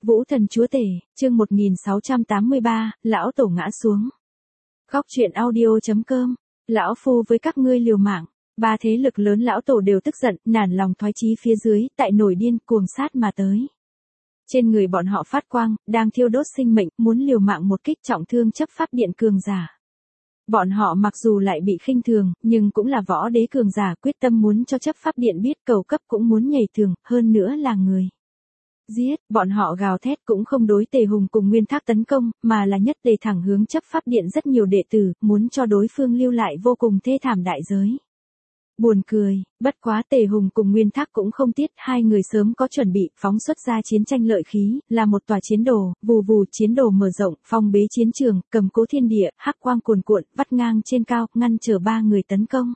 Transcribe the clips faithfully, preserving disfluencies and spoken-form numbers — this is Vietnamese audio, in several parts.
Vũ thần chúa tể, chương một nghìn sáu trăm tám mươi ba, lão tổ ngã xuống. Góc truyện audio chấm com, lão phu với các ngươi liều mạng. Ba thế lực lớn lão tổ đều tức giận, nản lòng thoái chí phía dưới, tại nổi điên cuồng sát mà tới. Trên người bọn họ phát quang, đang thiêu đốt sinh mệnh, muốn liều mạng một kích trọng thương chấp pháp điện cường giả. Bọn họ mặc dù lại bị khinh thường, nhưng cũng là võ đế cường giả, quyết tâm muốn cho chấp pháp điện biết cầu cấp cũng muốn nhảy tường, hơn nữa là người. Giết, bọn họ gào thét cũng không đối Tề Hùng cùng Nguyên Thác tấn công, mà là nhất đề thẳng hướng chấp pháp điện rất nhiều đệ tử, muốn cho đối phương lưu lại vô cùng thê thảm đại giới. Buồn cười, bất quá Tề Hùng cùng Nguyên Thác cũng không tiếc, hai người sớm có chuẩn bị, phóng xuất ra chiến tranh lợi khí, là một tòa chiến đồ, vù vù chiến đồ mở rộng, phong bế chiến trường, cầm cố thiên địa, hắc quang cuồn cuộn, vắt ngang trên cao, ngăn trở ba người tấn công.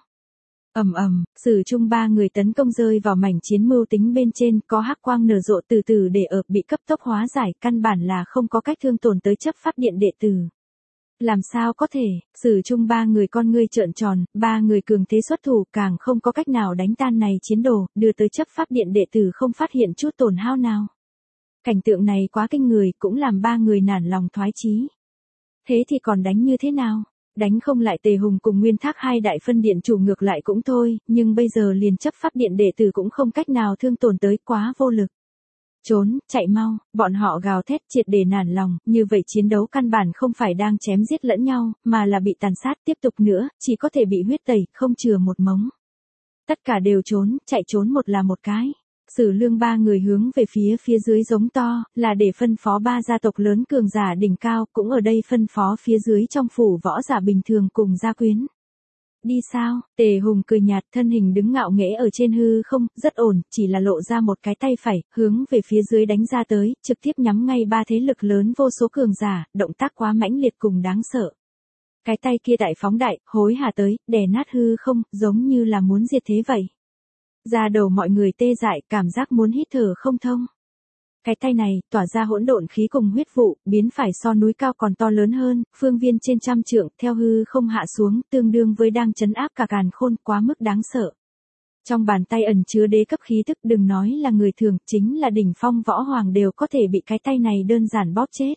Ầm ầm, sử chung ba người tấn công rơi vào mảnh chiến mưu tính bên trên, có hắc quang nở rộ từ từ để ợp bị cấp tốc hóa giải, căn bản là không có cách thương tổn tới chấp pháp điện đệ tử. Làm sao có thể, sử chung ba người con ngươi trợn tròn, ba người cường thế xuất thủ, càng không có cách nào đánh tan này chiến đồ, đưa tới chấp pháp điện đệ tử không phát hiện chút tổn hao nào. Cảnh tượng này quá kinh người, cũng làm ba người nản lòng thoái chí. Thế thì còn đánh như thế nào? Đánh không lại Tề Hùng cùng Nguyên Thác hai đại phân điện chủ ngược lại cũng thôi, nhưng bây giờ liền chấp pháp điện đệ tử cũng không cách nào thương tổn tới, quá vô lực. Trốn, chạy mau, bọn họ gào thét triệt để nản lòng, như vậy chiến đấu căn bản không phải đang chém giết lẫn nhau, mà là bị tàn sát tiếp tục nữa, chỉ có thể bị huyết tẩy, không chừa một mống. Tất cả đều trốn, chạy trốn một là một cái. Sử Lương ba người hướng về phía phía dưới giống to, là để phân phó ba gia tộc lớn cường giả đỉnh cao, cũng ở đây phân phó phía dưới trong phủ võ giả bình thường cùng gia quyến. Đi sao? Tề Hùng cười nhạt, thân hình đứng ngạo nghễ ở trên hư không, rất ổn, chỉ là lộ ra một cái tay phải, hướng về phía dưới đánh ra tới, trực tiếp nhắm ngay ba thế lực lớn vô số cường giả, động tác quá mãnh liệt cùng đáng sợ. Cái tay kia đại phóng đại, hối hả tới, đè nát hư không, giống như là muốn diệt thế vậy. Da đầu mọi người tê dại, cảm giác muốn hít thở không thông. Cái tay này, tỏa ra hỗn độn khí cùng huyết vụ, biến phải so núi cao còn to lớn hơn, phương viên trên trăm trượng, theo hư không hạ xuống, tương đương với đang trấn áp cả càn khôn, quá mức đáng sợ. Trong bàn tay ẩn chứa đế cấp khí tức, đừng nói là người thường, chính là đỉnh phong võ hoàng đều có thể bị cái tay này đơn giản bóp chết.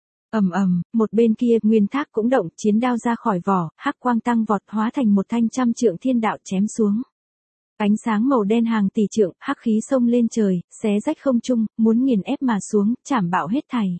Ầm ầm, một bên kia, Nguyên Thác cũng động, chiến đao ra khỏi vỏ, hắc quang tăng vọt hóa thành một thanh trăm trượng thiên đạo chém xuống. Ánh sáng màu đen hàng tỷ trượng, hắc khí xông lên trời, xé rách không trung, muốn nghiền ép mà xuống, chảm bạo hết thảy.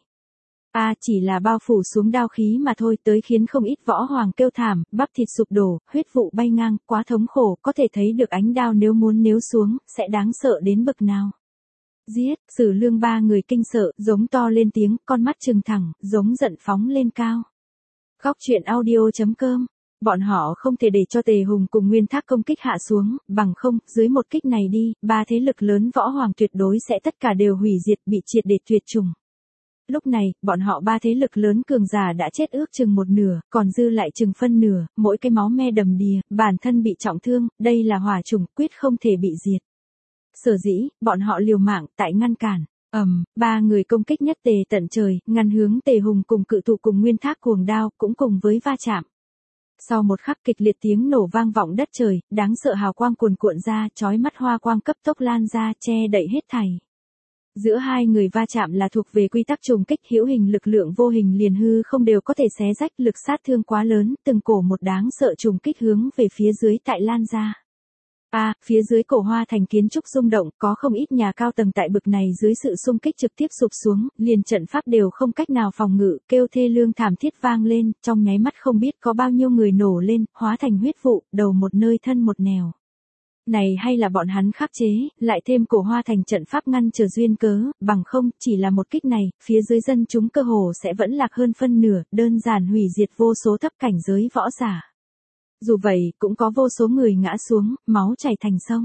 A à, chỉ là bao phủ xuống đao khí mà thôi, tới khiến không ít võ hoàng kêu thảm, bắp thịt sụp đổ, huyết vụ bay ngang, quá thống khổ, có thể thấy được ánh đao nếu muốn nếu xuống, sẽ đáng sợ đến bậc nào. Giết, Sử Lương ba người kinh sợ, giống to lên tiếng, con mắt trừng thẳng, giống giận phóng lên cao. Góc truyện audio chấm com. Bọn họ không thể để cho Tề Hùng cùng Nguyên Thác công kích hạ xuống, bằng không, dưới một kích này đi, ba thế lực lớn võ hoàng tuyệt đối sẽ tất cả đều hủy diệt, bị triệt để tuyệt chủng. Lúc này, bọn họ ba thế lực lớn cường giả đã chết ước chừng một nửa, còn dư lại chừng phân nửa, mỗi cái máu me đầm đìa, bản thân bị trọng thương, đây là hỏa chủng, quyết không thể bị diệt. Sở dĩ, bọn họ liều mạng, tại ngăn cản. Ầm, um, ba người công kích nhất tề tận trời, ngăn hướng Tề Hùng cùng cự thụ cùng Nguyên Thác cuồng đao, cũng cùng với va chạm. Sau một khắc kịch liệt tiếng nổ vang vọng đất trời, đáng sợ hào quang cuồn cuộn ra, chói mắt hoa quang cấp tốc lan ra, che đậy hết thảy. Giữa hai người va chạm là thuộc về quy tắc trùng kích, hữu hình lực lượng vô hình liền hư không đều có thể xé rách, lực sát thương quá lớn, từng cổ một đáng sợ trùng kích hướng về phía dưới tại lan ra. A, à, phía dưới cổ hoa thành kiến trúc rung động, có không ít nhà cao tầng tại bực này dưới sự xung kích trực tiếp sụp xuống, liền trận pháp đều không cách nào phòng ngự, kêu thê lương thảm thiết vang lên, trong nháy mắt không biết có bao nhiêu người nổ lên, hóa thành huyết vụ, đầu một nơi thân một nẻo. Này hay là bọn hắn khắc chế, lại thêm cổ hoa thành trận pháp ngăn trở duyên cớ, bằng không, chỉ là một kích này, phía dưới dân chúng cơ hồ sẽ vẫn lạc hơn phân nửa, đơn giản hủy diệt vô số thấp cảnh giới võ giả. Dù vậy, cũng có vô số người ngã xuống, máu chảy thành sông.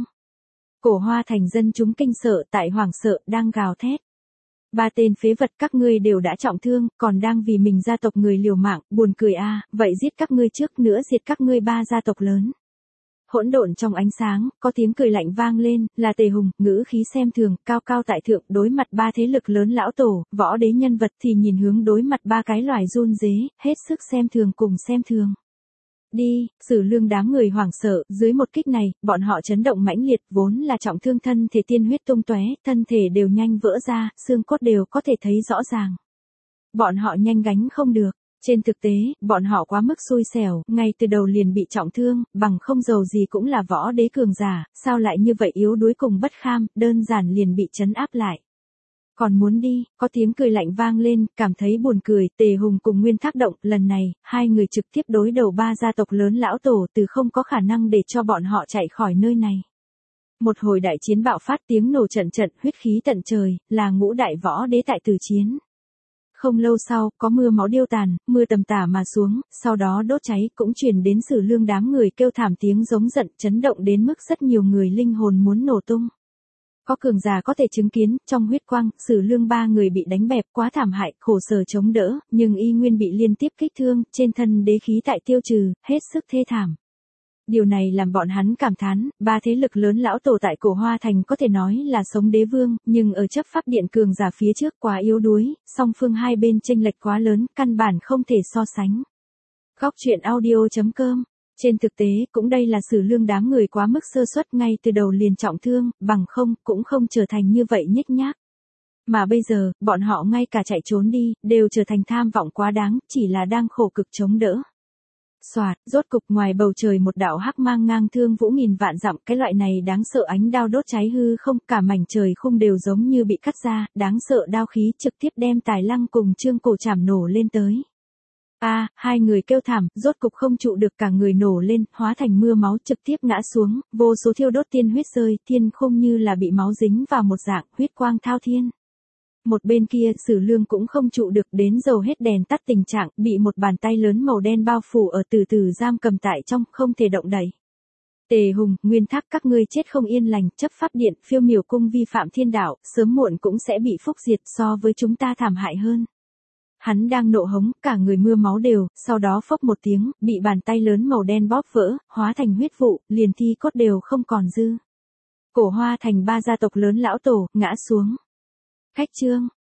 Cổ hoa thành dân chúng kinh sợ, tại hoảng sợ, đang gào thét. Ba tên phế vật các ngươi đều đã trọng thương, còn đang vì mình gia tộc người liều mạng, buồn cười a, à, vậy giết các ngươi trước nữa diệt các ngươi ba gia tộc lớn. Hỗn độn trong ánh sáng, có tiếng cười lạnh vang lên, là Tề Hùng, ngữ khí xem thường, cao cao tại thượng, đối mặt ba thế lực lớn lão tổ, võ đế nhân vật thì nhìn hướng đối mặt ba cái loài run rế, hết sức xem thường cùng xem thường. Đi, Sử Lương đám người hoảng sợ, dưới một kích này, bọn họ chấn động mãnh liệt, vốn là trọng thương thân thể tiên huyết tung tóe, thân thể đều nhanh vỡ ra, xương cốt đều có thể thấy rõ ràng. Bọn họ nhanh gánh không được. Trên thực tế, bọn họ quá mức xui xẻo, ngay từ đầu liền bị trọng thương, bằng không dầu gì cũng là võ đế cường giả, sao lại như vậy yếu đuối cùng bất kham, đơn giản liền bị trấn áp lại. Còn muốn đi, có tiếng cười lạnh vang lên, cảm thấy buồn cười, Tề Hùng cùng Nguyên Thác động, lần này, hai người trực tiếp đối đầu ba gia tộc lớn lão tổ từ không có khả năng để cho bọn họ chạy khỏi nơi này. Một hồi đại chiến bạo phát tiếng nổ trận trận, huyết khí tận trời, là ngũ đại võ đế tại tử chiến. Không lâu sau, có mưa máu điêu tàn, mưa tầm tả mà xuống, sau đó đốt cháy cũng truyền đến Sử Lương đám người kêu thảm tiếng giống giận, chấn động đến mức rất nhiều người linh hồn muốn nổ tung. Có cường giả có thể chứng kiến, trong huyết quang, Sử Lương ba người bị đánh bẹp quá thảm hại, khổ sở chống đỡ, nhưng y nguyên bị liên tiếp kích thương, trên thân đế khí tại tiêu trừ, hết sức thê thảm. Điều này làm bọn hắn cảm thán, ba thế lực lớn lão tổ tại Cổ Hoa Thành có thể nói là sống đế vương, nhưng ở chấp pháp điện cường giả phía trước quá yếu đuối, song phương hai bên chênh lệch quá lớn, căn bản không thể so sánh. Góc truyện audio chấm com. Trên thực tế, cũng đây là Sử Lương đám người quá mức sơ suất ngay từ đầu liền trọng thương, bằng không, cũng không trở thành như vậy nhếch nhác. Mà bây giờ, bọn họ ngay cả chạy trốn đi, đều trở thành tham vọng quá đáng, chỉ là đang khổ cực chống đỡ. Soạt, rốt cục ngoài bầu trời một đạo hắc mang ngang thương vũ nghìn vạn dặm, cái loại này đáng sợ ánh đao đốt cháy hư không, cả mảnh trời khung đều giống như bị cắt ra, đáng sợ đao khí trực tiếp đem Tài Lăng cùng Trương Cổ chảm nổ lên tới. A, à, hai người kêu thảm, rốt cục không trụ được cả người nổ lên, hóa thành mưa máu trực tiếp ngã xuống, vô số thiêu đốt tiên huyết rơi, thiên khung như là bị máu dính vào một dạng, huyết quang thao thiên. Một bên kia, Sử Lương cũng không trụ được, đến dầu hết đèn tắt tình trạng, bị một bàn tay lớn màu đen bao phủ ở từ từ giam cầm tại trong, không thể động đậy. Tề Hùng, Nguyên Thác các ngươi chết không yên lành, chấp pháp điện, Phiêu Miểu cung vi phạm thiên đạo, sớm muộn cũng sẽ bị phúc diệt, so với chúng ta thảm hại hơn. Hắn đang nộ hống, cả người mưa máu đều, sau đó phốc một tiếng, bị bàn tay lớn màu đen bóp vỡ, hóa thành huyết vụ, liền thi cốt đều không còn dư. Cổ Hoa Thành ba gia tộc lớn lão tổ, ngã xuống. Khách chương.